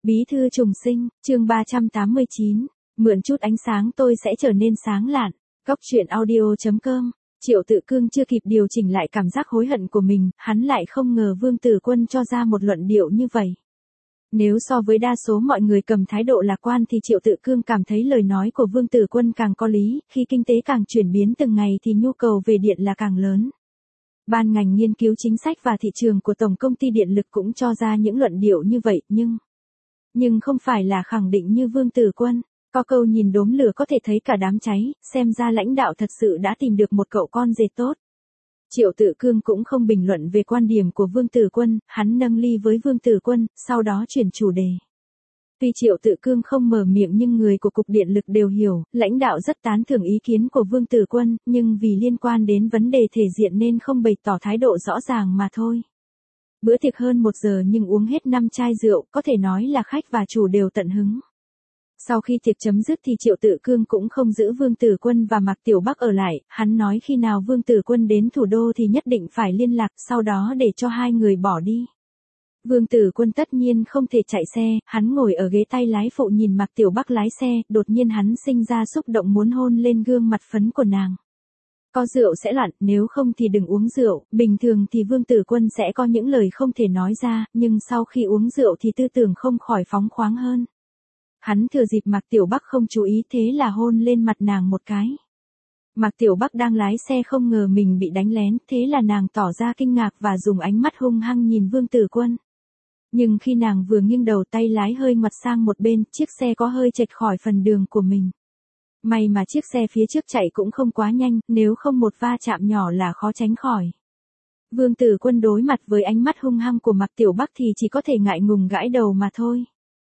Bí thư trùng sinh, chương 389. Mượn chút ánh sáng tôi sẽ trở nên sáng lạn. Góc truyện audio.com. Triệu Tự Cương chưa kịp điều chỉnh lại cảm giác hối hận của mình, hắn lại không ngờ Vương Tử Quân cho ra một luận điệu như vậy. Nếu so với đa số mọi người cầm thái độ lạc quan thì Triệu Tự Cương cảm thấy lời nói của Vương Tử Quân càng có lý, khi kinh tế càng chuyển biến từng ngày thì nhu cầu về điện là càng lớn. Ban ngành nghiên cứu chính sách và thị trường của Tổng công ty Điện lực cũng cho ra những luận điệu như vậy, nhưng không phải là khẳng định như Vương Tử Quân. Có câu nhìn đốm lửa có thể thấy cả đám cháy, xem ra lãnh đạo thật sự đã tìm được một cậu con rể tốt. Triệu Tự Cương cũng không bình luận về quan điểm của Vương Tử Quân, hắn nâng ly với Vương Tử Quân, sau đó chuyển chủ đề. Tuy Triệu Tự Cương không mở miệng nhưng người của Cục Điện lực đều hiểu, lãnh đạo rất tán thưởng ý kiến của Vương Tử Quân, nhưng vì liên quan đến vấn đề thể diện nên không bày tỏ thái độ rõ ràng mà thôi. Bữa tiệc hơn 1 giờ nhưng uống hết 5 chai rượu, có thể nói là khách và chủ đều tận hứng. Sau khi tiệc chấm dứt thì Triệu Tự Cương cũng không giữ Vương Tử Quân và Mạc Tiểu Bắc ở lại, hắn nói khi nào Vương Tử Quân đến thủ đô thì nhất định phải liên lạc, sau đó để cho hai người bỏ đi. Vương Tử Quân tất nhiên không thể chạy xe, hắn ngồi ở ghế tay lái phụ nhìn Mạc Tiểu Bắc lái xe, đột nhiên hắn sinh ra xúc động muốn hôn lên gương mặt phấn của nàng. Có rượu sẽ loạn, nếu không thì đừng uống rượu, bình thường thì Vương Tử Quân sẽ có những lời không thể nói ra, nhưng sau khi uống rượu thì tư tưởng không khỏi phóng khoáng hơn. Hắn thừa dịp Mạc Tiểu Bắc không chú ý thế là hôn lên mặt nàng một cái. Mạc Tiểu Bắc đang lái xe không ngờ mình bị đánh lén, thế là nàng tỏ ra kinh ngạc và dùng ánh mắt hung hăng nhìn Vương Tử Quân. Nhưng khi nàng vừa nghiêng đầu tay lái hơi ngoặt sang một bên, chiếc xe có hơi chệch khỏi phần đường của mình. May mà chiếc xe phía trước chạy cũng không quá nhanh, nếu không một va chạm nhỏ là khó tránh khỏi. Vương Tử Quân đối mặt với ánh mắt hung hăng của Mạc Tiểu Bắc thì chỉ có thể ngại ngùng gãi đầu mà thôi.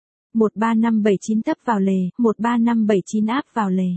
13579 tấp vào lề, 13579 áp vào lề.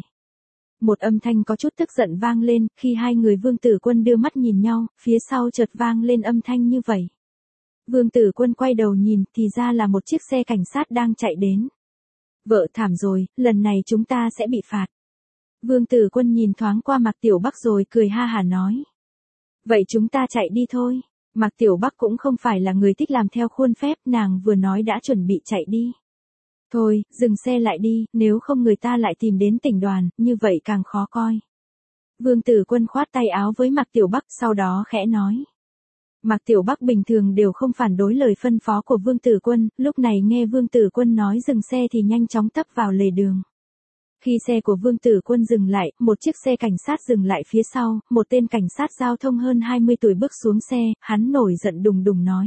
Một âm thanh có chút tức giận vang lên, khi hai người Vương Tử Quân đưa mắt nhìn nhau, phía sau chợt vang lên âm thanh như vậy. Vương Tử Quân quay đầu nhìn, thì ra là một chiếc xe cảnh sát đang chạy đến. Vợ thảm rồi, lần này chúng ta sẽ bị phạt. Vương Tử Quân nhìn thoáng qua Mạc Tiểu Bắc rồi cười ha hả nói. Vậy chúng ta chạy đi thôi. Mạc Tiểu Bắc cũng không phải là người thích làm theo khuôn phép, nàng vừa nói đã chuẩn bị chạy đi. Thôi, dừng xe lại đi, nếu không người ta lại tìm đến tỉnh đoàn, như vậy càng khó coi. Vương Tử Quân khoát tay áo với Mạc Tiểu Bắc, sau đó khẽ nói. Mạc Tiểu Bắc bình thường đều không phản đối lời phân phó của Vương Tử Quân, lúc này nghe Vương Tử Quân nói dừng xe thì nhanh chóng tấp vào lề đường. Khi xe của Vương Tử Quân dừng lại, một chiếc xe cảnh sát dừng lại phía sau, một tên cảnh sát giao thông hơn 20 tuổi bước xuống xe, hắn nổi giận đùng đùng nói.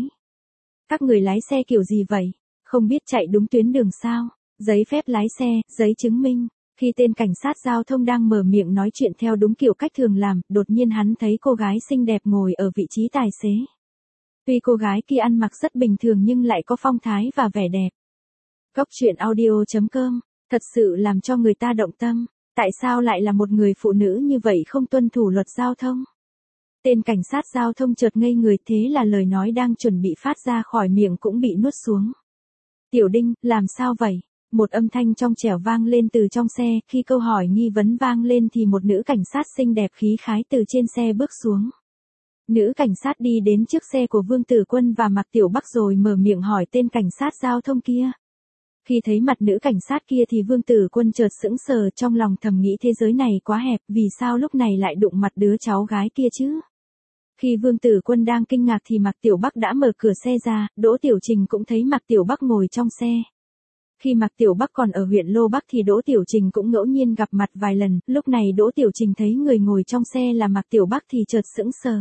Các người lái xe kiểu gì vậy? Không biết chạy đúng tuyến đường sao? Giấy phép lái xe, giấy chứng minh. Khi tên cảnh sát giao thông đang mở miệng nói chuyện theo đúng kiểu cách thường làm, đột nhiên hắn thấy cô gái xinh đẹp ngồi ở vị trí tài xế. Tuy cô gái kia ăn mặc rất bình thường nhưng lại có phong thái và vẻ đẹp. Góc truyện audio.com, thật sự làm cho người ta động tâm. Tại sao lại là một người phụ nữ như vậy không tuân thủ luật giao thông? Tên cảnh sát giao thông chợt ngây người, thế là lời nói đang chuẩn bị phát ra khỏi miệng cũng bị nuốt xuống. Tiểu Đinh, làm sao vậy? Một âm thanh trong trẻo vang lên từ trong xe, khi câu hỏi nghi vấn vang lên thì một nữ cảnh sát xinh đẹp khí khái từ trên xe bước xuống. Nữ cảnh sát đi đến trước xe của Vương Tử Quân và Mạc Tiểu Bắc rồi mở miệng hỏi tên cảnh sát giao thông kia. Khi thấy mặt nữ cảnh sát kia thì Vương Tử Quân chợt sững sờ, trong lòng thầm nghĩ thế giới này quá hẹp, vì sao lúc này lại đụng mặt đứa cháu gái kia chứ? Khi Vương Tử Quân đang kinh ngạc thì Mạc Tiểu Bắc đã mở cửa xe ra, Đỗ Tiểu Trình cũng thấy Mạc Tiểu Bắc ngồi trong xe. Khi Mạc Tiểu Bắc còn ở huyện Lô Bắc thì Đỗ Tiểu Trình cũng ngẫu nhiên gặp mặt vài lần, lúc này Đỗ Tiểu Trình thấy người ngồi trong xe là Mạc Tiểu Bắc thì chợt sững sờ.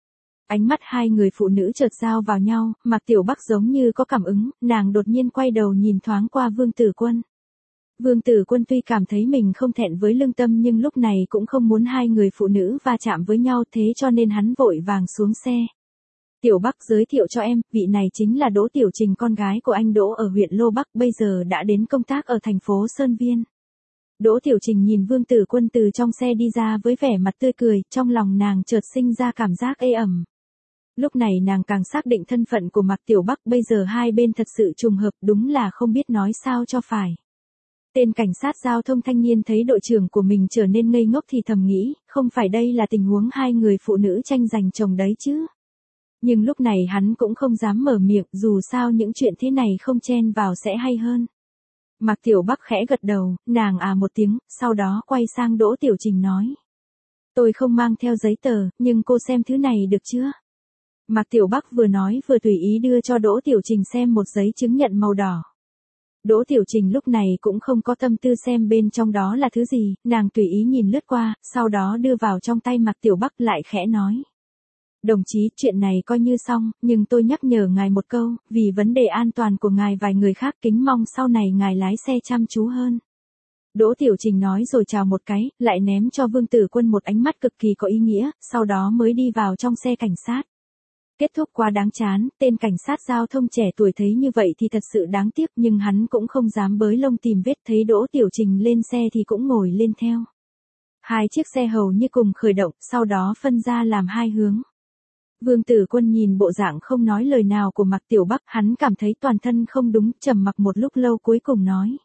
Ánh mắt hai người phụ nữ chợt giao vào nhau, Mạc Tiểu Bắc giống như có cảm ứng, nàng đột nhiên quay đầu nhìn thoáng qua Vương Tử Quân. Vương Tử Quân tuy cảm thấy mình không thẹn với lương tâm nhưng lúc này cũng không muốn hai người phụ nữ va chạm với nhau, thế cho nên hắn vội vàng xuống xe. Tiểu Bắc, giới thiệu cho em, vị này chính là Đỗ Tiểu Trình, con gái của anh Đỗ ở huyện Lô Bắc, bây giờ đã đến công tác ở thành phố Sơn Viên. Đỗ Tiểu Trình nhìn Vương Tử Quân từ trong xe đi ra với vẻ mặt tươi cười, trong lòng nàng chợt sinh ra cảm giác ê ẩm. Lúc này nàng càng xác định thân phận của Mạc Tiểu Bắc, bây giờ hai bên thật sự trùng hợp, đúng là không biết nói sao cho phải. Tên cảnh sát giao thông thanh niên thấy đội trưởng của mình trở nên ngây ngốc thì thầm nghĩ, không phải đây là tình huống hai người phụ nữ tranh giành chồng đấy chứ. Nhưng lúc này hắn cũng không dám mở miệng, dù sao những chuyện thế này không chen vào sẽ hay hơn. Mạc Tiểu Bắc khẽ gật đầu, nàng à một tiếng, sau đó quay sang Đỗ Tiểu Trình nói. Tôi không mang theo giấy tờ, nhưng cô xem thứ này được chưa? Mạc Tiểu Bắc vừa nói vừa tùy ý đưa cho Đỗ Tiểu Trình xem một giấy chứng nhận màu đỏ. Đỗ Tiểu Trình lúc này cũng không có tâm tư xem bên trong đó là thứ gì, nàng tùy ý nhìn lướt qua, sau đó đưa vào trong tay Mạc Tiểu Bắc lại khẽ nói. Đồng chí, chuyện này coi như xong, nhưng tôi nhắc nhở ngài một câu, vì vấn đề an toàn của ngài vài người khác kính mong sau này ngài lái xe chăm chú hơn. Đỗ Tiểu Trình nói rồi chào một cái, lại ném cho Vương Tử Quân một ánh mắt cực kỳ có ý nghĩa, sau đó mới đi vào trong xe cảnh sát. Kết thúc quá đáng chán, tên cảnh sát giao thông trẻ tuổi thấy như vậy thì thật sự đáng tiếc nhưng hắn cũng không dám bới lông tìm vết, thấy Đỗ Tiểu Trình lên xe thì cũng ngồi lên theo. Hai chiếc xe hầu như cùng khởi động, sau đó phân ra làm hai hướng. Vương Tử Quân nhìn bộ dạng không nói lời nào của Mạc Tiểu Bắc, hắn cảm thấy toàn thân không đúng, trầm mặc một lúc lâu cuối cùng nói.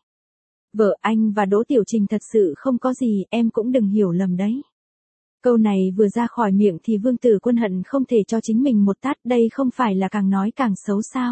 Vợ anh và Đỗ Tiểu Trình thật sự không có gì, em cũng đừng hiểu lầm đấy. Câu này vừa ra khỏi miệng thì Vương Tử Quân hận không thể cho chính mình một tát, đây không phải là càng nói càng xấu sao.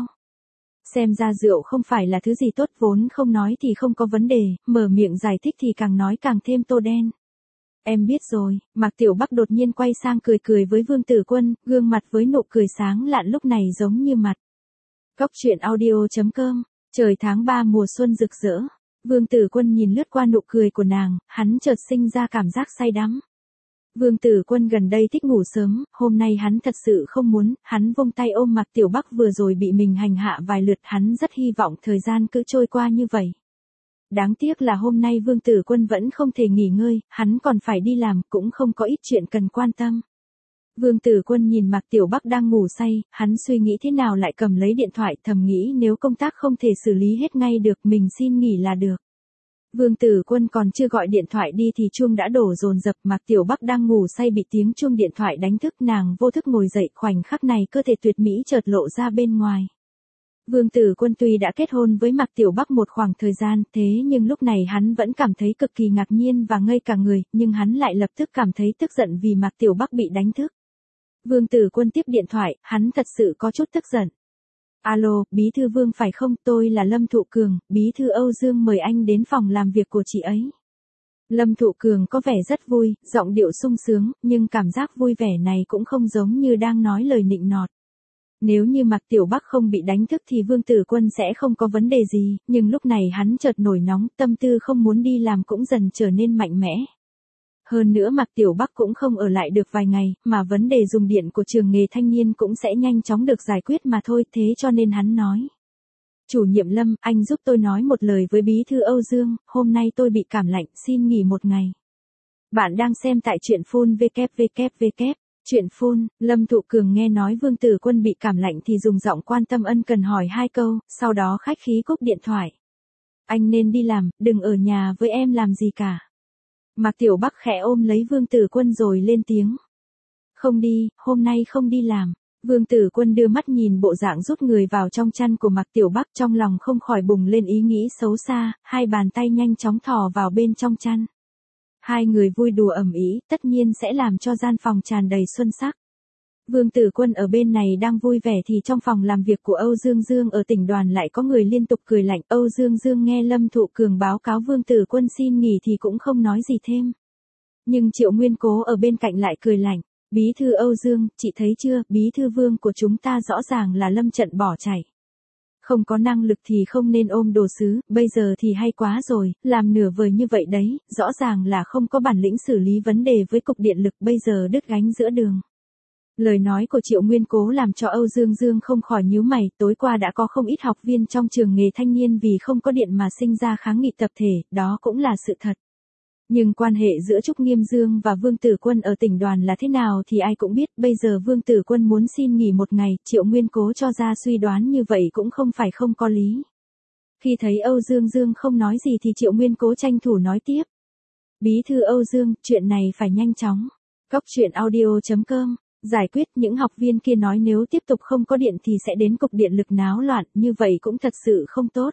Xem ra rượu không phải là thứ gì tốt, vốn không nói thì không có vấn đề, mở miệng giải thích thì càng nói càng thêm tô đen. Em biết rồi, Mạc Tiểu Bắc đột nhiên quay sang cười cười với Vương Tử Quân, gương mặt với nụ cười sáng lạn lúc này giống như mặt. Cóc truyện audio.com, trời tháng 3 mùa xuân rực rỡ. Vương Tử Quân nhìn lướt qua nụ cười của nàng, hắn chợt sinh ra cảm giác say đắm. Vương Tử Quân gần đây thích ngủ sớm, hôm nay hắn thật sự không muốn, hắn vung tay ôm Mạc Tiểu Bắc vừa rồi bị mình hành hạ vài lượt, hắn rất hy vọng thời gian cứ trôi qua như vậy. Đáng tiếc là hôm nay Vương Tử Quân vẫn không thể nghỉ ngơi, hắn còn phải đi làm, cũng không có ít chuyện cần quan tâm. Vương Tử Quân nhìn Mạc Tiểu Bắc đang ngủ say, hắn suy nghĩ thế nào lại cầm lấy điện thoại, thầm nghĩ nếu công tác không thể xử lý hết ngay được, mình xin nghỉ là được. Vương Tử Quân còn chưa gọi điện thoại đi thì chuông đã đổ dồn dập, Mạc Tiểu Bắc đang ngủ say bị tiếng chuông điện thoại đánh thức, nàng vô thức ngồi dậy, khoảnh khắc này cơ thể tuyệt mỹ chợt lộ ra bên ngoài. Vương Tử Quân tuy đã kết hôn với Mạc Tiểu Bắc một khoảng thời gian, thế nhưng lúc này hắn vẫn cảm thấy cực kỳ ngạc nhiên và ngây cả người, nhưng hắn lại lập tức cảm thấy tức giận vì Mạc Tiểu Bắc bị đánh thức. Vương Tử Quân tiếp điện thoại, hắn thật sự có chút tức giận. Alo, Bí thư Vương phải không, tôi là Lâm Thụ Cường, Bí thư Âu Dương mời anh đến phòng làm việc của chị ấy. Lâm Thụ Cường có vẻ rất vui, giọng điệu sung sướng, nhưng cảm giác vui vẻ này cũng không giống như đang nói lời nịnh nọt. Nếu như Mạc Tiểu Bắc không bị đánh thức thì Vương Tử Quân sẽ không có vấn đề gì, nhưng lúc này hắn chợt nổi nóng, tâm tư không muốn đi làm cũng dần trở nên mạnh mẽ. Hơn nữa Mạc Tiểu Bắc cũng không ở lại được vài ngày, mà vấn đề dùng điện của trường nghề thanh niên cũng sẽ nhanh chóng được giải quyết mà thôi, thế cho nên hắn nói. Chủ nhiệm Lâm, anh giúp tôi nói một lời với Bí thư Âu Dương, hôm nay tôi bị cảm lạnh, xin nghỉ một ngày. Bạn đang xem tại truyện phun www. Chuyện phun, Lâm Thụ Cường nghe nói Vương Tử Quân bị cảm lạnh thì dùng giọng quan tâm ân cần hỏi hai câu, sau đó khách khí cúp điện thoại. Anh nên đi làm, đừng ở nhà với em làm gì cả. Mạc Tiểu Bắc khẽ ôm lấy Vương Tử Quân rồi lên tiếng. Không đi, hôm nay không đi làm. Vương Tử Quân đưa mắt nhìn bộ dạng rút người vào trong chăn của Mạc Tiểu Bắc, trong lòng không khỏi bùng lên ý nghĩ xấu xa, hai bàn tay nhanh chóng thò vào bên trong chăn. Hai người vui đùa ầm ĩ, tất nhiên sẽ làm cho gian phòng tràn đầy xuân sắc. Vương Tử Quân ở bên này đang vui vẻ thì trong phòng làm việc của Âu Dương Dương ở tỉnh đoàn lại có người liên tục cười lạnh. Âu Dương Dương nghe Lâm Thụ Cường báo cáo Vương Tử Quân xin nghỉ thì cũng không nói gì thêm. Nhưng Triệu Nguyên Cố ở bên cạnh lại cười lạnh. Bí thư Âu Dương, chị thấy chưa, Bí thư Vương của chúng ta rõ ràng là lâm trận bỏ chạy. Không có năng lực thì không nên ôm đồ sứ, bây giờ thì hay quá rồi, làm nửa vời như vậy đấy, rõ ràng là không có bản lĩnh xử lý vấn đề với cục điện lực, bây giờ đứt gánh giữa đường. Lời nói của Triệu Nguyên Cố làm cho Âu Dương Dương không khỏi nhíu mày, tối qua đã có không ít học viên trong trường nghề thanh niên vì không có điện mà sinh ra kháng nghị tập thể, đó cũng là sự thật. Nhưng quan hệ giữa Trúc Nghiêm Dương và Vương Tử Quân ở tỉnh đoàn là thế nào thì ai cũng biết, bây giờ Vương Tử Quân muốn xin nghỉ một ngày, Triệu Nguyên Cố cho ra suy đoán như vậy cũng không phải không có lý. Khi thấy Âu Dương Dương không nói gì thì Triệu Nguyên Cố tranh thủ nói tiếp. Bí thư Âu Dương, chuyện này phải nhanh chóng. Cóc truyện audio.com, giải quyết. Những học viên kia nói nếu tiếp tục không có điện thì sẽ đến cục điện lực náo loạn, như vậy cũng thật sự không tốt.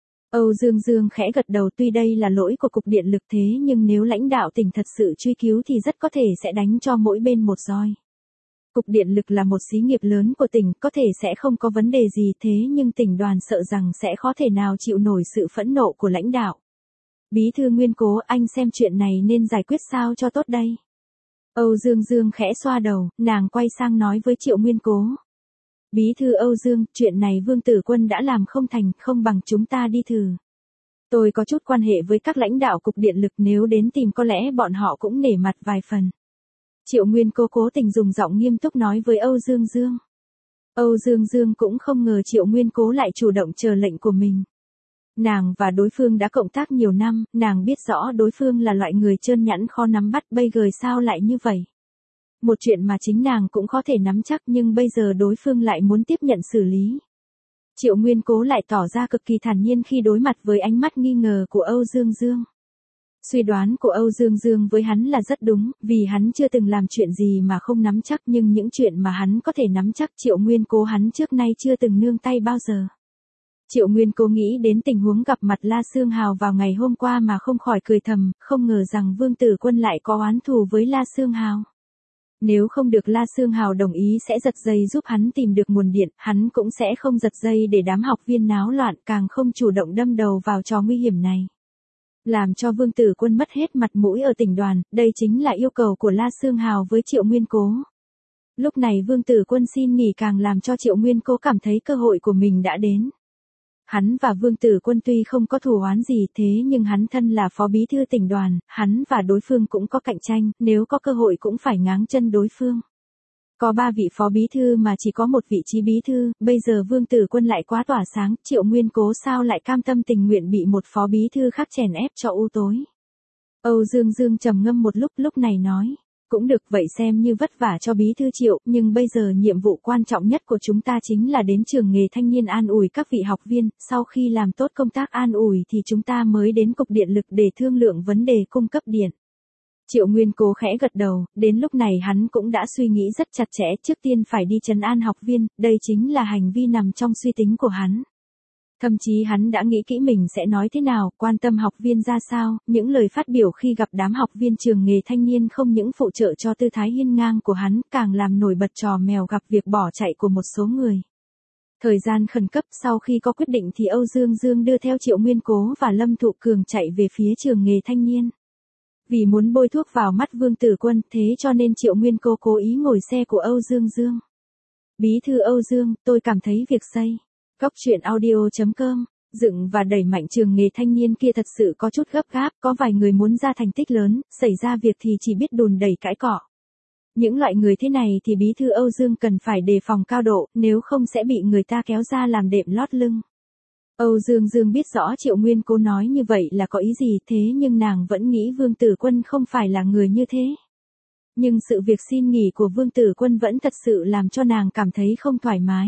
Âu Dương Dương khẽ gật đầu, tuy đây là lỗi của cục điện lực thế nhưng nếu lãnh đạo tỉnh thật sự truy cứu thì rất có thể sẽ đánh cho mỗi bên một roi. Cục điện lực là một xí nghiệp lớn của tỉnh, có thể sẽ không có vấn đề gì thế nhưng tỉnh đoàn sợ rằng sẽ khó thể nào chịu nổi sự phẫn nộ của lãnh đạo. Bí thư Nguyên Cố, anh xem chuyện này nên giải quyết sao cho tốt đây? Âu Dương Dương khẽ xoa đầu, nàng quay sang nói với Triệu Nguyên Cố. Bí thư Âu Dương, chuyện này Vương Tử Quân đã làm không thành, không bằng chúng ta đi thử. Tôi có chút quan hệ với các lãnh đạo cục điện lực, nếu đến tìm có lẽ bọn họ cũng nể mặt vài phần. Triệu Nguyên Cố cố tình dùng giọng nghiêm túc nói với Âu Dương Dương. Âu Dương Dương cũng không ngờ Triệu Nguyên Cố lại chủ động chờ lệnh của mình. Nàng và đối phương đã cộng tác nhiều năm, nàng biết rõ đối phương là loại người trơn nhẵn khó nắm bắt, bây giờ sao lại như vậy? Một chuyện mà chính nàng cũng có thể nắm chắc nhưng bây giờ đối phương lại muốn tiếp nhận xử lý. Triệu Nguyên Cố lại tỏ ra cực kỳ thản nhiên khi đối mặt với ánh mắt nghi ngờ của Âu Dương Dương. Suy đoán của Âu Dương Dương với hắn là rất đúng, vì hắn chưa từng làm chuyện gì mà không nắm chắc, nhưng những chuyện mà hắn có thể nắm chắc Triệu Nguyên Cố hắn trước nay chưa từng nương tay bao giờ. Triệu Nguyên Cố nghĩ đến tình huống gặp mặt La Sương Hào vào ngày hôm qua mà không khỏi cười thầm, không ngờ rằng Vương Tử Quân lại có oán thù với La Sương Hào. Nếu không được La Sương Hào đồng ý sẽ giật dây giúp hắn tìm được nguồn điện, hắn cũng sẽ không giật dây để đám học viên náo loạn, càng không chủ động đâm đầu vào trò nguy hiểm này. Làm cho Vương Tử Quân mất hết mặt mũi ở tỉnh đoàn, đây chính là yêu cầu của La Sương Hào với Triệu Nguyên Cố. Lúc này Vương Tử Quân xin nghỉ càng làm cho Triệu Nguyên Cố cảm thấy cơ hội của mình đã đến. Hắn và Vương Tử Quân tuy không có thù oán gì thế nhưng hắn thân là phó bí thư tỉnh đoàn, hắn và đối phương cũng có cạnh tranh, nếu có cơ hội cũng phải ngáng chân đối phương. Có 3 vị phó bí thư mà chỉ có một vị trí bí thư, bây giờ Vương Tử Quân lại quá tỏa sáng, Triệu Nguyên Cố sao lại cam tâm tình nguyện bị một phó bí thư khác chèn ép cho u tối. Âu Dương Dương trầm ngâm một lúc này nói. Cũng được, vậy xem như vất vả cho bí thư Triệu, nhưng bây giờ nhiệm vụ quan trọng nhất của chúng ta chính là đến trường nghề thanh niên an ủi các vị học viên, sau khi làm tốt công tác an ủi thì chúng ta mới đến cục điện lực để thương lượng vấn đề cung cấp điện. Triệu Nguyên Cố khẽ gật đầu, đến lúc này hắn cũng đã suy nghĩ rất chặt chẽ, trước tiên phải đi trấn an học viên, đây chính là hành vi nằm trong suy tính của hắn. Thậm chí hắn đã nghĩ kỹ mình sẽ nói thế nào, quan tâm học viên ra sao, những lời phát biểu khi gặp đám học viên trường nghề thanh niên không những phụ trợ cho tư thái hiên ngang của hắn, càng làm nổi bật trò mèo gặp việc bỏ chạy của một số người. Thời gian khẩn cấp, sau khi có quyết định thì Âu Dương Dương đưa theo Triệu Nguyên Cố và Lâm Thụ Cường chạy về phía trường nghề thanh niên. Vì muốn bôi thuốc vào mắt Vương Tử Quân, thế cho nên Triệu Nguyên Cố cố ý ngồi xe của Âu Dương Dương. Bí thư Âu Dương, tôi cảm thấy việc xây. Góc truyện audio.com, dựng và đẩy mạnh trường nghề thanh niên kia thật sự có chút gấp gáp, có vài người muốn ra thành tích lớn, xảy ra việc thì chỉ biết đùn đẩy cãi cọ. Những loại người thế này thì bí thư Âu Dương cần phải đề phòng cao độ, nếu không sẽ bị người ta kéo ra làm đệm lót lưng. Âu Dương Dương biết rõ Triệu Nguyên Cố nói như vậy là có ý gì thế nhưng nàng vẫn nghĩ Vương Tử Quân không phải là người như thế. Nhưng sự việc xin nghỉ của Vương Tử Quân vẫn thật sự làm cho nàng cảm thấy không thoải mái.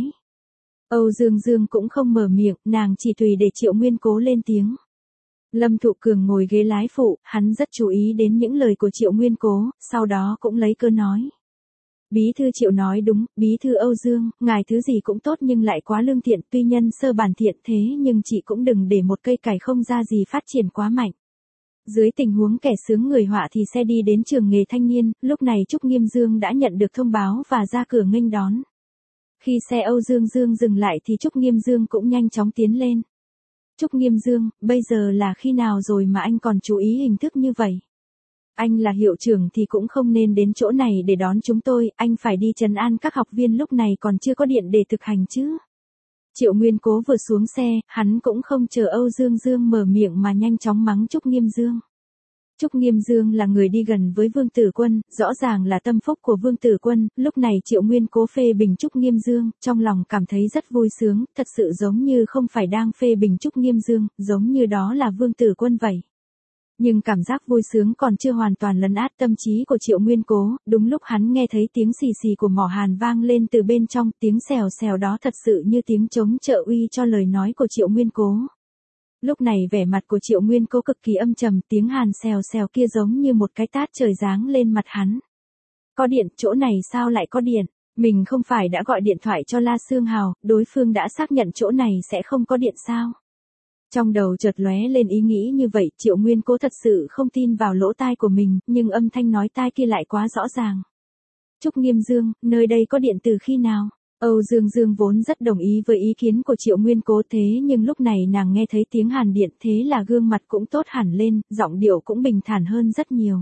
Âu Dương Dương cũng không mở miệng, nàng chỉ tùy để Triệu Nguyên Cố lên tiếng. Lâm Thụ Cường ngồi ghế lái phụ, hắn rất chú ý đến những lời của Triệu Nguyên Cố, sau đó cũng lấy cớ nói. Bí thư Triệu nói đúng, bí thư Âu Dương, ngài thứ gì cũng tốt nhưng lại quá lương thiện, tuy nhân sơ bản thiện thế nhưng chị cũng đừng để một cây cải không ra gì phát triển quá mạnh. Dưới tình huống kẻ sướng người họa thì xe đi đến trường nghề thanh niên, lúc này Trúc Nghiêm Dương đã nhận được thông báo và ra cửa nghênh đón. Khi xe Âu Dương Dương dừng lại thì Trúc Nghiêm Dương cũng nhanh chóng tiến lên. Trúc Nghiêm Dương, bây giờ là khi nào rồi mà anh còn chú ý hình thức như vậy? Anh là hiệu trưởng thì cũng không nên đến chỗ này để đón chúng tôi, anh phải đi trấn an các học viên lúc này còn chưa có điện để thực hành chứ. Triệu Nguyên Cố vừa xuống xe, hắn cũng không chờ Âu Dương Dương mở miệng mà nhanh chóng mắng Trúc Nghiêm Dương. Trúc Nghiêm Dương là người đi gần với Vương Tử Quân, rõ ràng là tâm phúc của Vương Tử Quân, lúc này Triệu Nguyên Cố phê bình Trúc Nghiêm Dương, trong lòng cảm thấy rất vui sướng, thật sự giống như không phải đang phê bình Trúc Nghiêm Dương, giống như đó là Vương Tử Quân vậy. Nhưng cảm giác vui sướng còn chưa hoàn toàn lấn át tâm trí của Triệu Nguyên Cố, đúng lúc hắn nghe thấy tiếng xì xì của mỏ hàn vang lên từ bên trong, tiếng xèo xèo đó thật sự như tiếng trống trợ uy cho lời nói của Triệu Nguyên Cố. Lúc này vẻ mặt của Triệu Nguyên Cố cực kỳ âm trầm, tiếng hàn xèo xèo kia giống như một cái tát trời giáng lên mặt hắn. Có điện, chỗ này sao lại có điện? Mình không phải đã gọi điện thoại cho La Sương Hào, đối phương đã xác nhận chỗ này sẽ không có điện sao? Trong đầu chợt lóe lên ý nghĩ như vậy, Triệu Nguyên Cố thật sự không tin vào lỗ tai của mình, nhưng âm thanh nói tai kia lại quá rõ ràng. Trúc Nghiêm Dương, nơi đây có điện từ khi nào? Âu Dương Dương vốn rất đồng ý với ý kiến của Triệu Nguyên Cố thế nhưng lúc này nàng nghe thấy tiếng hàn điện thế là gương mặt cũng tốt hẳn lên, giọng điệu cũng bình thản hơn rất nhiều.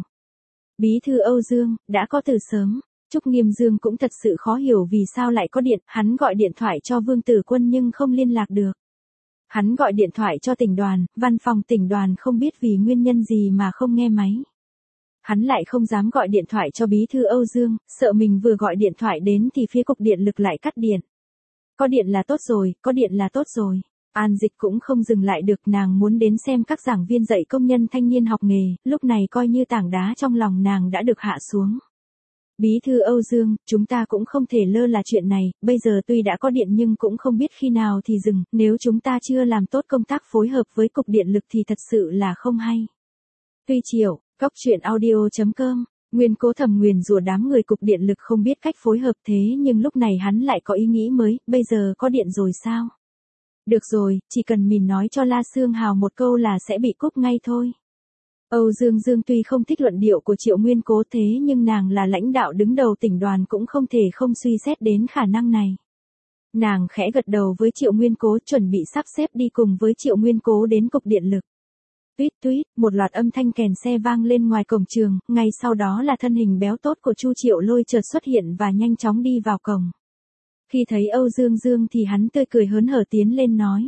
Bí thư Âu Dương, đã có từ sớm. Trúc Nghiêm Dương cũng thật sự khó hiểu vì sao lại có điện, hắn gọi điện thoại cho Vương Tử Quân nhưng không liên lạc được. Hắn gọi điện thoại cho tỉnh đoàn, văn phòng tỉnh đoàn không biết vì nguyên nhân gì mà không nghe máy. Hắn lại không dám gọi điện thoại cho bí thư Âu Dương, sợ mình vừa gọi điện thoại đến thì phía cục điện lực lại cắt điện. Có điện là tốt rồi, có điện là tốt rồi. An Dịch cũng không dừng lại được, nàng muốn đến xem các giảng viên dạy công nhân thanh niên học nghề, lúc này coi như tảng đá trong lòng nàng đã được hạ xuống. Bí thư Âu Dương, chúng ta cũng không thể lơ là chuyện này, bây giờ tuy đã có điện nhưng cũng không biết khi nào thì dừng, nếu chúng ta chưa làm tốt công tác phối hợp với cục điện lực thì thật sự là không hay. Tuy Triệu, Cóc truyện audio.com, Nguyên Cố thầm nguyền rủa đám người cục điện lực không biết cách phối hợp thế nhưng lúc này hắn lại có ý nghĩ mới, bây giờ có điện rồi sao? Được rồi, chỉ cần mình nói cho La Sương Hào một câu là sẽ bị cúp ngay thôi. Âu Dương Dương tuy không thích luận điệu của Triệu Nguyên Cố thế nhưng nàng là lãnh đạo đứng đầu tỉnh đoàn cũng không thể không suy xét đến khả năng này. Nàng khẽ gật đầu với Triệu Nguyên Cố chuẩn bị sắp xếp đi cùng với Triệu Nguyên Cố đến cục điện lực. Tuýt tuýt, một loạt âm thanh kèn xe vang lên ngoài cổng trường, ngay sau đó là thân hình béo tốt của Chu Triệu Lôi chợt xuất hiện và nhanh chóng đi vào cổng. Khi thấy Âu Dương Dương thì hắn tươi cười hớn hở tiến lên nói.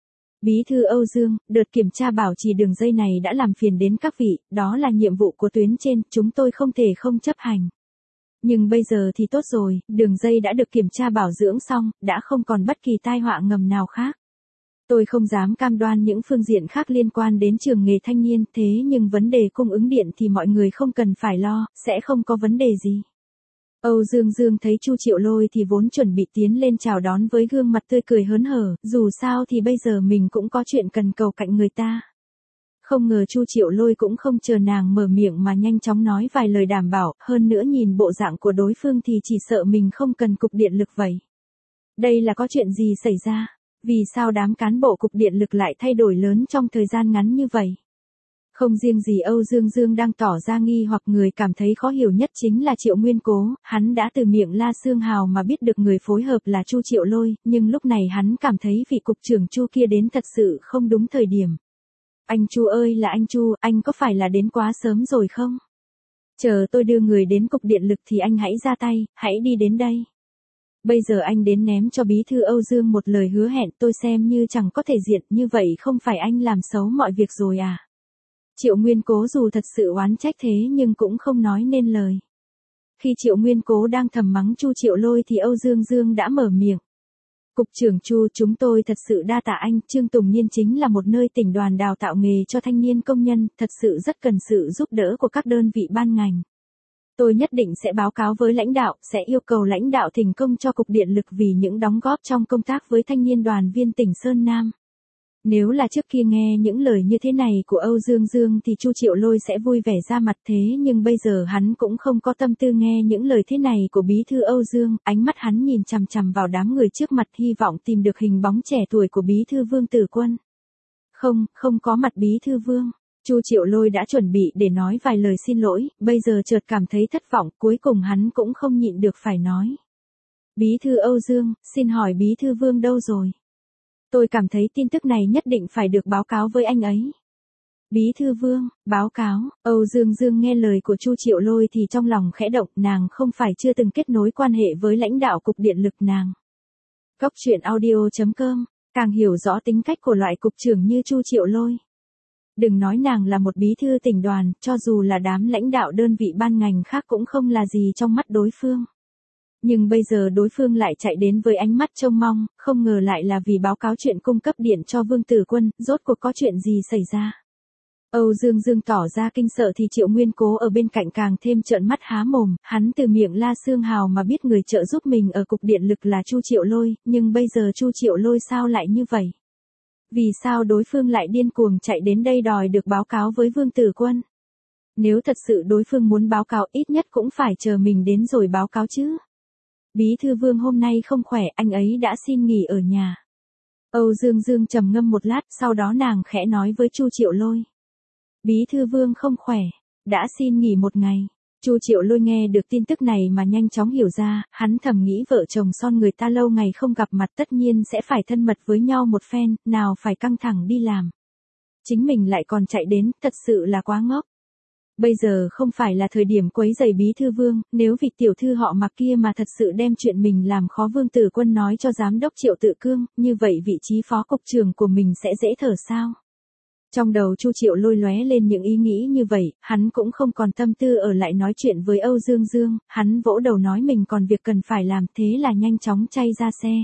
Bí thư Âu Dương, đợt kiểm tra bảo trì đường dây này đã làm phiền đến các vị, đó là nhiệm vụ của tuyến trên, chúng tôi không thể không chấp hành. Nhưng bây giờ thì tốt rồi, đường dây đã được kiểm tra bảo dưỡng xong, đã không còn bất kỳ tai họa ngầm nào khác. Tôi không dám cam đoan những phương diện khác liên quan đến trường nghề thanh niên, thế nhưng vấn đề cung ứng điện thì mọi người không cần phải lo, sẽ không có vấn đề gì. Âu Dương Dương thấy Chu Triệu Lôi thì vốn chuẩn bị tiến lên chào đón với gương mặt tươi cười hớn hở, dù sao thì bây giờ mình cũng có chuyện cần cầu cạnh người ta. Không ngờ Chu Triệu Lôi cũng không chờ nàng mở miệng mà nhanh chóng nói vài lời đảm bảo, hơn nữa nhìn bộ dạng của đối phương thì chỉ sợ mình không cần cục điện lực vậy. Đây là có chuyện gì xảy ra? Vì sao đám cán bộ cục điện lực lại thay đổi lớn trong thời gian ngắn như vậy? Không riêng gì Âu Dương Dương đang tỏ ra nghi hoặc người cảm thấy khó hiểu nhất chính là Triệu Nguyên Cố, hắn đã từ miệng La Sương Hào mà biết được người phối hợp là Chu Triệu Lôi, nhưng lúc này hắn cảm thấy vị cục trưởng Chu kia đến thật sự không đúng thời điểm. Anh Chu ơi là anh Chu, anh có phải là đến quá sớm rồi không? Chờ tôi đưa người đến cục điện lực thì anh hãy ra tay, hãy đi đến đây. Bây giờ anh đến ném cho bí thư Âu Dương một lời hứa hẹn tôi xem như chẳng có thể diện, như vậy không phải anh làm xấu mọi việc rồi à? Triệu Nguyên Cố dù thật sự oán trách thế nhưng cũng không nói nên lời. Khi Triệu Nguyên Cố đang thầm mắng Chu Triệu Lôi thì Âu Dương Dương đã mở miệng. Cục trưởng Chu, chúng tôi thật sự đa tạ anh, Trương Tùng Niên chính là một nơi tỉnh đoàn đào tạo nghề cho thanh niên công nhân, thật sự rất cần sự giúp đỡ của các đơn vị ban ngành. Tôi nhất định sẽ báo cáo với lãnh đạo, sẽ yêu cầu lãnh đạo thỉnh công cho Cục Điện lực vì những đóng góp trong công tác với thanh niên đoàn viên tỉnh Sơn Nam. Nếu là trước kia nghe những lời như thế này của Âu Dương Dương thì Chu Triệu Lôi sẽ vui vẻ ra mặt thế nhưng bây giờ hắn cũng không có tâm tư nghe những lời thế này của bí thư Âu Dương, ánh mắt hắn nhìn chằm chằm vào đám người trước mặt hy vọng tìm được hình bóng trẻ tuổi của bí thư Vương Tử Quân. Không có mặt bí thư Vương. Chu Triệu Lôi đã chuẩn bị để nói vài lời xin lỗi, bây giờ chợt cảm thấy thất vọng, cuối cùng hắn cũng không nhịn được phải nói. Bí thư Âu Dương, xin hỏi bí thư Vương đâu rồi? Tôi cảm thấy tin tức này nhất định phải được báo cáo với anh ấy. Bí thư Vương, báo cáo, Âu Dương Dương nghe lời của Chu Triệu Lôi thì trong lòng khẽ động, nàng không phải chưa từng kết nối quan hệ với lãnh đạo Cục Điện lực nàng. Cóc truyện audio.com, càng hiểu rõ tính cách của loại cục trưởng như Chu Triệu Lôi. Đừng nói nàng là một bí thư tỉnh đoàn, cho dù là đám lãnh đạo đơn vị ban ngành khác cũng không là gì trong mắt đối phương. Nhưng bây giờ đối phương lại chạy đến với ánh mắt trông mong, không ngờ lại là vì báo cáo chuyện cung cấp điện cho Vương Tử Quân, rốt cuộc có chuyện gì xảy ra. Âu Dương Dương tỏ ra kinh sợ thì Triệu Nguyên Cố ở bên cạnh càng thêm trợn mắt há mồm, hắn từ miệng La Sương Hào mà biết người trợ giúp mình ở Cục Điện lực là Chu Triệu Lôi, nhưng bây giờ Chu Triệu Lôi sao lại như vậy? Vì sao đối phương lại điên cuồng chạy đến đây đòi được báo cáo với Vương Tử Quân? Nếu thật sự đối phương muốn báo cáo ít nhất cũng phải chờ mình đến rồi báo cáo chứ. Bí thư Vương hôm nay không khỏe, anh ấy đã xin nghỉ ở nhà. Âu Dương Dương trầm ngâm một lát, sau đó nàng khẽ nói với Chu Triệu Lôi. Bí thư Vương không khỏe, đã xin nghỉ một ngày. Chu Triệu Lôi nghe được tin tức này mà nhanh chóng hiểu ra, hắn thầm nghĩ vợ chồng son người ta lâu ngày không gặp mặt tất nhiên sẽ phải thân mật với nhau một phen, nào phải căng thẳng đi làm. Chính mình lại còn chạy đến, thật sự là quá ngốc. Bây giờ không phải là thời điểm quấy rầy bí thư Vương, nếu vị tiểu thư họ Mạc kia mà thật sự đem chuyện mình làm khó Vương Tử Quân nói cho giám đốc Triệu Tự Cương, như vậy vị trí phó cục trưởng của mình sẽ dễ thở sao? Trong đầu Chu Triệu Lôi lóe lên những ý nghĩ như vậy, hắn cũng không còn tâm tư ở lại nói chuyện với Âu Dương Dương, hắn vỗ đầu nói mình còn việc cần phải làm, thế là nhanh chóng chay ra xe.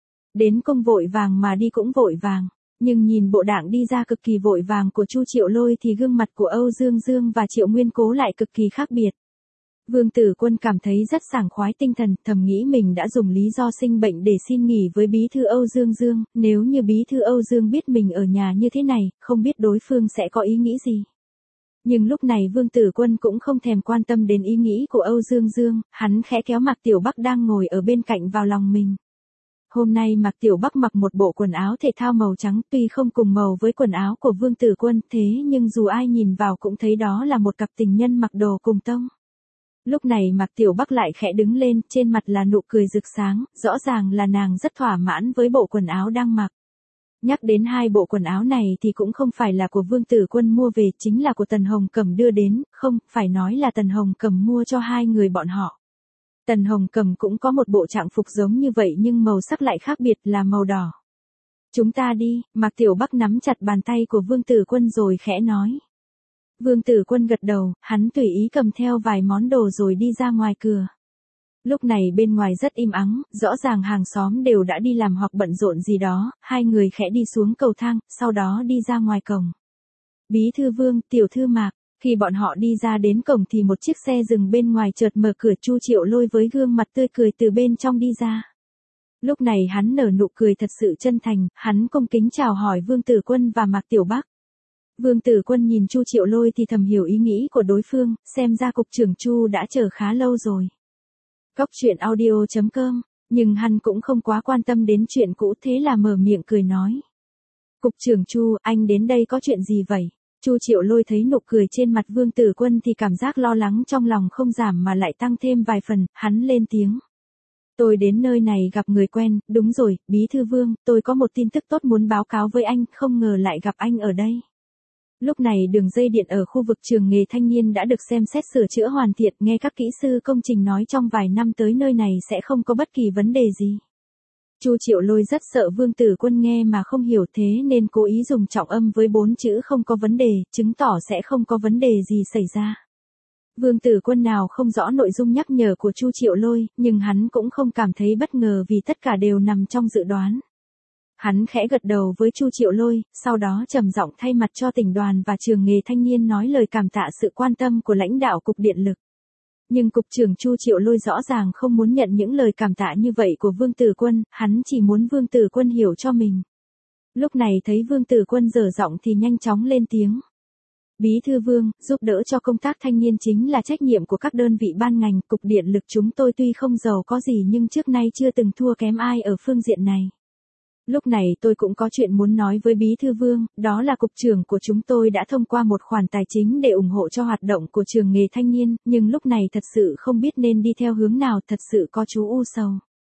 Đến công vội vàng mà đi cũng vội vàng, nhưng nhìn bộ dạng đi ra cực kỳ vội vàng của Chu Triệu Lôi thì gương mặt của Âu Dương Dương và Triệu Nguyên Cố lại cực kỳ khác biệt. Vương Tử Quân cảm thấy rất sảng khoái tinh thần, thầm nghĩ mình đã dùng lý do sinh bệnh để xin nghỉ với bí thư Âu Dương Dương, nếu như bí thư Âu Dương biết mình ở nhà như thế này, không biết đối phương sẽ có ý nghĩ gì. Nhưng lúc này Vương Tử Quân cũng không thèm quan tâm đến ý nghĩ của Âu Dương Dương, hắn khẽ kéo Mạc Tiểu Bắc đang ngồi ở bên cạnh vào lòng mình. Hôm nay Mạc Tiểu Bắc mặc một bộ quần áo thể thao màu trắng, tuy không cùng màu với quần áo của Vương Tử Quân, thế nhưng dù ai nhìn vào cũng thấy đó là một cặp tình nhân mặc đồ cùng tông. Lúc này Mạc Tiểu Bắc lại khẽ đứng lên, trên mặt là nụ cười rực sáng, rõ ràng là nàng rất thỏa mãn với bộ quần áo đang mặc. Nhắc đến hai bộ quần áo này thì cũng không phải là của Vương Tử Quân mua về, chính là của Tần Hồng Cẩm đưa đến, không, phải nói là Tần Hồng Cẩm mua cho hai người bọn họ. Tần Hồng Cẩm cũng có một bộ trạng phục giống như vậy nhưng màu sắc lại khác biệt là màu đỏ. Chúng ta đi, Mạc Tiểu Bắc nắm chặt bàn tay của Vương Tử Quân rồi khẽ nói. Vương Tử Quân gật đầu, hắn tùy ý cầm theo vài món đồ rồi đi ra ngoài cửa. Lúc này bên ngoài rất im ắng, rõ ràng hàng xóm đều đã đi làm hoặc bận rộn gì đó, hai người khẽ đi xuống cầu thang, sau đó đi ra ngoài cổng. Bí thư Vương, tiểu thư Mạc, khi bọn họ đi ra đến cổng thì một chiếc xe dừng bên ngoài chợt mở cửa, Chu Triệu Lôi với gương mặt tươi cười từ bên trong đi ra. Lúc này hắn nở nụ cười thật sự chân thành, hắn cung kính chào hỏi Vương Tử Quân và Mạc Tiểu Bắc. Vương Tử Quân nhìn Chu Triệu Lôi thì thầm hiểu ý nghĩ của đối phương, xem ra cục trưởng Chu đã chờ khá lâu rồi. Cóc truyện audio.com, nhưng hắn cũng không quá quan tâm đến chuyện cũ thế là mở miệng cười nói. Cục trưởng Chu, anh đến đây có chuyện gì vậy? Chu Triệu Lôi thấy nụ cười trên mặt Vương Tử Quân thì cảm giác lo lắng trong lòng không giảm mà lại tăng thêm vài phần, hắn lên tiếng. Tôi đến nơi này gặp người quen, đúng rồi, Bí thư Vương, tôi có một tin tức tốt muốn báo cáo với anh, không ngờ lại gặp anh ở đây. Lúc này đường dây điện ở khu vực trường nghề thanh niên đã được xem xét sửa chữa hoàn thiện, nghe các kỹ sư công trình nói trong vài năm tới nơi này sẽ không có bất kỳ vấn đề gì. Chu Triệu Lôi rất sợ Vương Tử Quân nghe mà không hiểu thế nên cố ý dùng trọng âm với 4 chữ không có vấn đề, chứng tỏ sẽ không có vấn đề gì xảy ra. Vương Tử Quân nào không rõ nội dung nhắc nhở của Chu Triệu Lôi, nhưng hắn cũng không cảm thấy bất ngờ vì tất cả đều nằm trong dự đoán. Hắn khẽ gật đầu với Chu Triệu Lôi, sau đó trầm giọng thay mặt cho tỉnh đoàn và trường nghề thanh niên nói lời cảm tạ sự quan tâm của lãnh đạo cục điện lực. Nhưng cục trưởng Chu Triệu Lôi rõ ràng không muốn nhận những lời cảm tạ như vậy của Vương Tử Quân, hắn chỉ muốn Vương Tử Quân hiểu cho mình. Lúc này thấy Vương Tử Quân dở giọng thì nhanh chóng lên tiếng. Bí thư Vương, giúp đỡ cho công tác thanh niên chính là trách nhiệm của các đơn vị ban ngành, cục điện lực chúng tôi tuy không giàu có gì nhưng trước nay chưa từng thua kém ai ở phương diện này. Lúc này tôi cũng có chuyện muốn nói với Bí thư Vương, đó là cục trưởng của chúng tôi đã thông qua một khoản tài chính để ủng hộ cho hoạt động của trường nghề thanh niên, nhưng lúc này thật sự không biết nên đi theo hướng nào, thật sự có chú u sầu.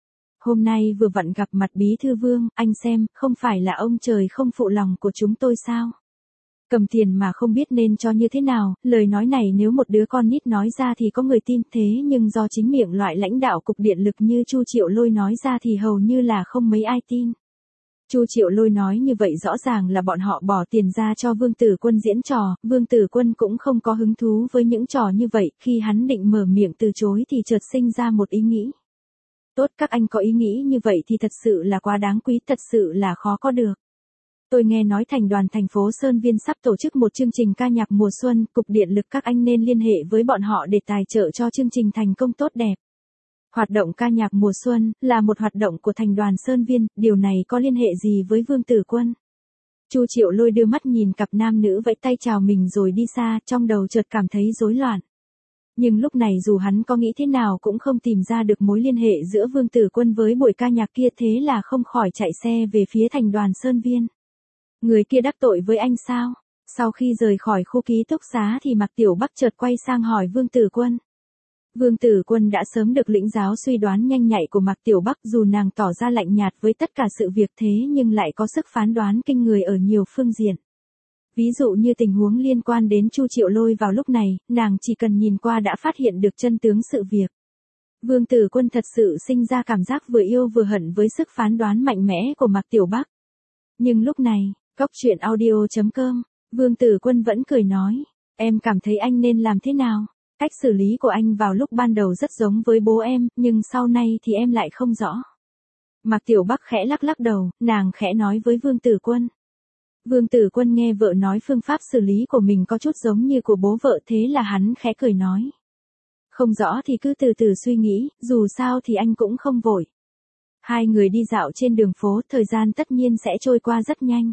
Hôm nay vừa vặn gặp mặt Bí thư Vương, anh xem, không phải là ông trời không phụ lòng của chúng tôi sao? Cầm tiền mà không biết nên cho như thế nào, lời nói này nếu một đứa con nít nói ra thì có người tin, thế nhưng do chính miệng loại lãnh đạo cục điện lực như Chu Triệu Lôi nói ra thì hầu như là không mấy ai tin. Chu Triệu Lôi nói như vậy rõ ràng là bọn họ bỏ tiền ra cho Vương Tử Quân diễn trò, Vương Tử Quân cũng không có hứng thú với những trò như vậy, khi hắn định mở miệng từ chối thì chợt sinh ra một ý nghĩ. Tốt, các anh có ý nghĩ như vậy thì thật sự là quá đáng quý, thật sự là khó có được. Tôi nghe nói thành đoàn thành phố Sơn Viên sắp tổ chức một chương trình ca nhạc mùa xuân, cục điện lực các anh nên liên hệ với bọn họ để tài trợ cho chương trình thành công tốt đẹp. Hoạt động ca nhạc mùa xuân là một hoạt động của thành đoàn Sơn Viên, điều này có liên hệ gì với Vương Tử Quân? Chu Triệu Lôi đưa mắt nhìn cặp nam nữ vẫy tay chào mình rồi đi xa, trong đầu chợt cảm thấy rối loạn. Nhưng lúc này dù hắn có nghĩ thế nào cũng không tìm ra được mối liên hệ giữa Vương Tử Quân với buổi ca nhạc kia, thế là không khỏi chạy xe về phía thành đoàn Sơn Viên. Người kia đắc tội với anh sao? Sau khi rời khỏi khu ký túc xá thì Mạc Tiểu Bắc chợt quay sang hỏi Vương Tử Quân. Vương Tử Quân đã sớm được lĩnh giáo suy đoán nhanh nhạy của Mạc Tiểu Bắc, dù nàng tỏ ra lạnh nhạt với tất cả sự việc thế nhưng lại có sức phán đoán kinh người ở nhiều phương diện. Ví dụ như tình huống liên quan đến Chu Triệu Lôi vào lúc này, nàng chỉ cần nhìn qua đã phát hiện được chân tướng sự việc. Vương Tử Quân thật sự sinh ra cảm giác vừa yêu vừa hận với sức phán đoán mạnh mẽ của Mạc Tiểu Bắc. Nhưng lúc này, Cóc Truyện Audio.com, Vương Tử Quân vẫn cười nói, em cảm thấy anh nên làm thế nào? Cách xử lý của anh vào lúc ban đầu rất giống với bố em, nhưng sau này thì em lại không rõ. Mạc Tiểu Bắc khẽ lắc lắc đầu, nàng khẽ nói với Vương Tử Quân. Vương Tử Quân nghe vợ nói phương pháp xử lý của mình có chút giống như của bố vợ, thế là hắn khẽ cười nói. Không rõ thì cứ từ từ suy nghĩ, dù sao thì anh cũng không vội. Hai người đi dạo trên đường phố, thời gian tất nhiên sẽ trôi qua rất nhanh.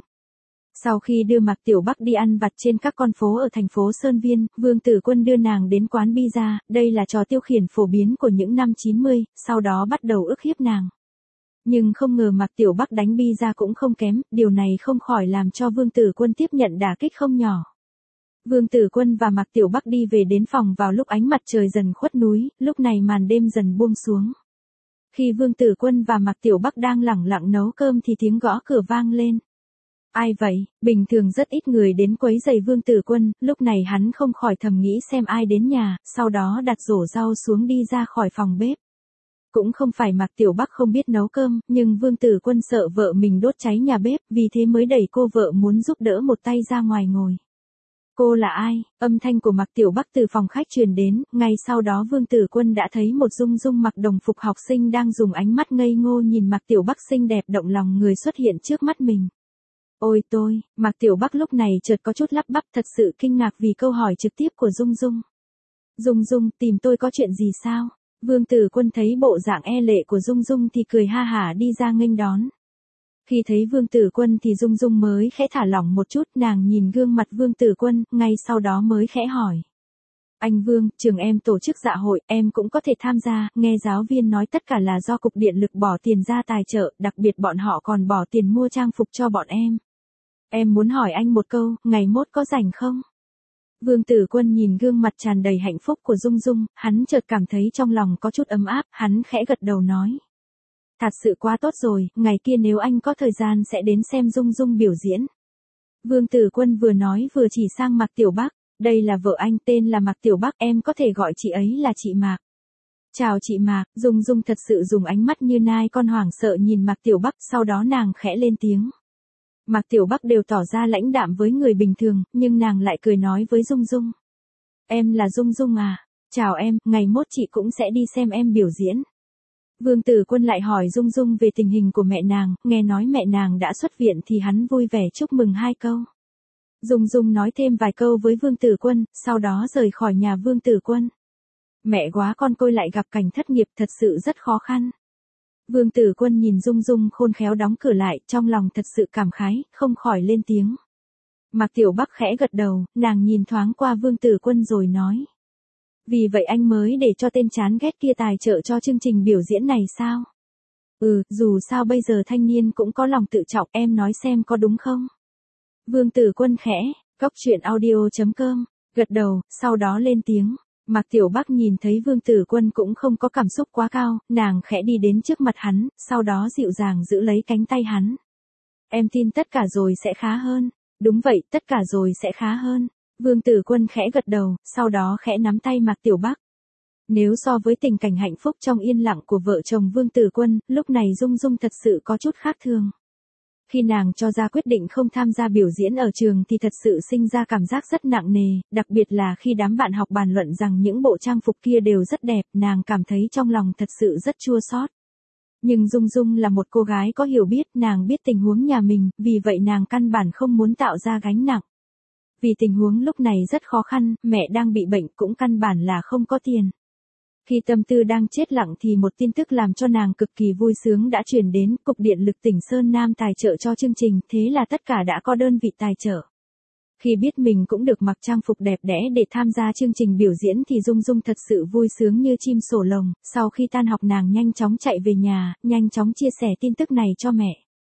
Sau khi đưa Mạc Tiểu Bắc đi ăn vặt trên các con phố ở thành phố Sơn Viên, Vương Tử Quân đưa nàng đến quán pizza, đây là trò tiêu khiển phổ biến của những năm 90, sau đó bắt đầu ức hiếp nàng. Nhưng không ngờ Mạc Tiểu Bắc đánh pizza cũng không kém, điều này không khỏi làm cho Vương Tử Quân tiếp nhận đả kích không nhỏ. Vương Tử Quân và Mạc Tiểu Bắc đi về đến phòng vào lúc ánh mặt trời dần khuất núi, lúc này màn đêm dần buông xuống. Khi Vương Tử Quân và Mạc Tiểu Bắc đang lẳng lặng nấu cơm thì tiếng gõ cửa vang lên. Ai vậy? Bình thường rất ít người đến quấy rầy Vương Tử Quân, lúc này hắn không khỏi thầm nghĩ xem ai đến nhà, sau đó đặt rổ rau xuống đi ra khỏi phòng bếp. Cũng không phải Mạc Tiểu Bắc không biết nấu cơm, nhưng Vương Tử Quân sợ vợ mình đốt cháy nhà bếp, vì thế mới đẩy cô vợ muốn giúp đỡ một tay ra ngoài ngồi. Cô là ai? Âm thanh của Mạc Tiểu Bắc từ phòng khách truyền đến, ngay sau đó Vương Tử Quân đã thấy một Dung Dung mặc đồng phục học sinh đang dùng ánh mắt ngây ngô nhìn Mạc Tiểu Bắc xinh đẹp động lòng người xuất hiện trước mắt mình. Ôi tôi, Mạc Tiểu Bắc lúc này chợt có chút lắp bắp, thật sự kinh ngạc vì câu hỏi trực tiếp của Dung Dung. Dung Dung, tìm tôi có chuyện gì sao? Vương Tử Quân thấy bộ dạng e lệ của Dung Dung thì cười ha hả đi ra nghênh đón. Khi thấy Vương Tử Quân thì Dung Dung mới khẽ thả lỏng một chút, nàng nhìn gương mặt Vương Tử Quân, ngay sau đó mới khẽ hỏi. Anh Vương, trường em tổ chức dạ hội, em cũng có thể tham gia, nghe giáo viên nói tất cả là do Cục Điện lực bỏ tiền ra tài trợ, đặc biệt bọn họ còn bỏ tiền mua trang phục cho bọn em. Em muốn hỏi anh một câu, ngày mốt có rảnh không? Vương Tử Quân nhìn gương mặt tràn đầy hạnh phúc của Dung Dung, hắn chợt cảm thấy trong lòng có chút ấm áp, hắn khẽ gật đầu nói. Thật sự quá tốt rồi, ngày kia nếu anh có thời gian sẽ đến xem Dung Dung biểu diễn. Vương Tử Quân vừa nói vừa chỉ sang Mạc Tiểu Bắc, đây là vợ anh tên là Mạc Tiểu Bắc, em có thể gọi chị ấy là chị Mạc. Chào chị Mạc, Dung Dung thật sự dùng ánh mắt như nai con hoảng sợ nhìn Mạc Tiểu Bắc, sau đó nàng khẽ lên tiếng. Mạc Tiểu Bắc đều tỏ ra lãnh đạm với người bình thường, nhưng nàng lại cười nói với Dung Dung. Em là Dung Dung à? Chào em, ngày mốt chị cũng sẽ đi xem em biểu diễn. Vương Tử Quân lại hỏi Dung Dung về tình hình của mẹ nàng, nghe nói mẹ nàng đã xuất viện thì hắn vui vẻ chúc mừng 2 câu. Dung Dung nói thêm vài câu với Vương Tử Quân, sau đó rời khỏi nhà Vương Tử Quân. Mẹ quá, con tôi lại gặp cảnh thất nghiệp thật sự rất khó khăn. Vương Tử Quân nhìn Dung Dung khôn khéo đóng cửa lại, trong lòng thật sự cảm khái, không khỏi lên tiếng. Mạc Tiểu Bắc khẽ gật đầu, nàng nhìn thoáng qua Vương Tử Quân rồi nói. Vì vậy anh mới để cho tên chán ghét kia tài trợ cho chương trình biểu diễn này sao? Dù sao bây giờ thanh niên cũng có lòng tự trọng, em nói xem có đúng không? Vương Tử Quân khẽ, Cóc Truyện Audio.com, gật đầu, sau đó lên tiếng. Mạc Tiểu Bắc nhìn thấy Vương Tử Quân cũng không có cảm xúc quá cao, nàng khẽ đi đến trước mặt hắn, sau đó dịu dàng giữ lấy cánh tay hắn. Em tin tất cả rồi sẽ khá hơn. Đúng vậy, tất cả rồi sẽ khá hơn. Vương Tử Quân khẽ gật đầu, sau đó khẽ nắm tay Mạc Tiểu Bắc. Nếu so với tình cảnh hạnh phúc trong yên lặng của vợ chồng Vương Tử Quân, lúc này Dung Dung thật sự có chút khác thường. Khi nàng cho ra quyết định không tham gia biểu diễn ở trường thì thật sự sinh ra cảm giác rất nặng nề, đặc biệt là khi đám bạn học bàn luận rằng những bộ trang phục kia đều rất đẹp, nàng cảm thấy trong lòng thật sự rất chua xót. Nhưng Dung Dung là một cô gái có hiểu biết, nàng biết tình huống nhà mình, vì vậy nàng căn bản không muốn tạo ra gánh nặng. Vì tình huống lúc này rất khó khăn, mẹ đang bị bệnh cũng căn bản là không có tiền. Khi tâm tư đang chết lặng thì một tin tức làm cho nàng cực kỳ vui sướng đã truyền đến, Cục Điện lực tỉnh Sơn Nam tài trợ cho chương trình, thế là tất cả đã có đơn vị tài trợ. Khi biết mình cũng được mặc trang phục đẹp đẽ để tham gia chương trình biểu diễn thì Dung Dung thật sự vui sướng như chim sổ lồng, sau khi tan học nàng nhanh chóng chạy về nhà, nhanh chóng chia sẻ tin tức này cho mẹ.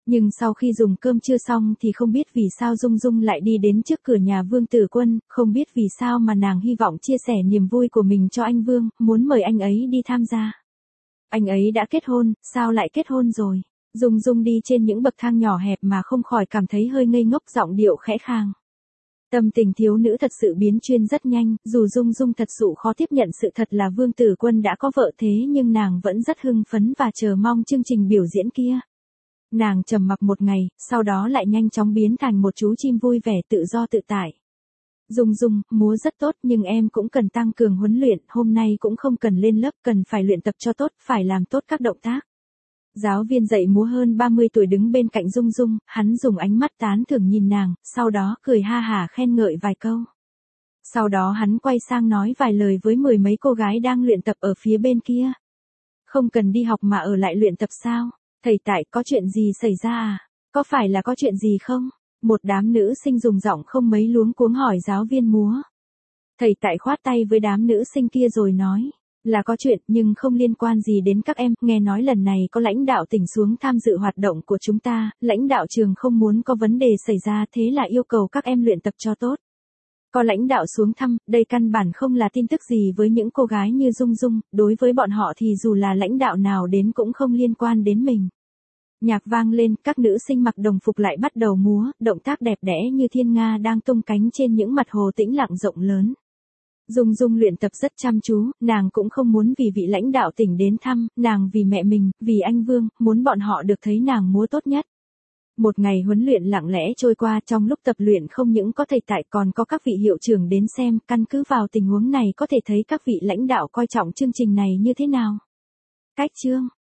Nhưng sau khi dùng cơm trưa xong thì không biết vì sao Dung Dung lại đi đến trước cửa nhà Vương Tử Quân, không biết vì sao mà nàng hy vọng chia sẻ niềm vui của mình cho anh Vương, muốn mời anh ấy đi tham gia. Anh ấy đã kết hôn, sao lại kết hôn rồi? Dung Dung đi trên những bậc thang nhỏ hẹp mà không khỏi cảm thấy hơi ngây ngốc, giọng điệu khẽ khàng. Tâm tình thiếu nữ thật sự biến chuyển rất nhanh, dù Dung Dung thật sự khó tiếp nhận sự thật là Vương Tử Quân đã có vợ thế nhưng nàng vẫn rất hưng phấn và chờ mong chương trình biểu diễn kia. Nàng trầm mặc một ngày, sau đó lại nhanh chóng biến thành một chú chim vui vẻ tự do tự tại. Dung Dung, múa rất tốt nhưng em cũng cần tăng cường huấn luyện, hôm nay cũng không cần lên lớp, cần phải luyện tập cho tốt, phải làm tốt các động tác. Giáo viên dạy múa hơn 30 tuổi đứng bên cạnh Dung Dung, hắn dùng ánh mắt tán thưởng nhìn nàng, sau đó cười ha hả khen ngợi vài câu. Sau đó hắn quay sang nói vài lời với 10 mấy cô gái đang luyện tập ở phía bên kia. Không cần đi học mà ở lại luyện tập sao? Thầy Tại, có chuyện gì xảy ra à? Có phải là có chuyện gì không? Một đám nữ sinh dùng giọng không mấy luống cuống hỏi giáo viên múa. Thầy Tại khoát tay với đám nữ sinh kia rồi nói, là có chuyện nhưng không liên quan gì đến các em, nghe nói lần này có lãnh đạo tỉnh xuống tham dự hoạt động của chúng ta, lãnh đạo trường không muốn có vấn đề xảy ra thế là yêu cầu các em luyện tập cho tốt. Có lãnh đạo xuống thăm, đây căn bản không là tin tức gì với những cô gái như Dung Dung, đối với bọn họ thì dù là lãnh đạo nào đến cũng không liên quan đến mình. Nhạc vang lên, các nữ sinh mặc đồng phục lại bắt đầu múa, động tác đẹp đẽ như thiên nga đang tung cánh trên những mặt hồ tĩnh lặng rộng lớn. Dung Dung luyện tập rất chăm chú, nàng cũng không muốn vì vị lãnh đạo tỉnh đến thăm, nàng vì mẹ mình, vì anh Vương, muốn bọn họ được thấy nàng múa tốt nhất. Một ngày huấn luyện lặng lẽ trôi qua, trong lúc tập luyện không những có thầy Tại còn có các vị hiệu trưởng đến xem, căn cứ vào tình huống này có thể thấy các vị lãnh đạo coi trọng chương trình này như thế nào. Cách chương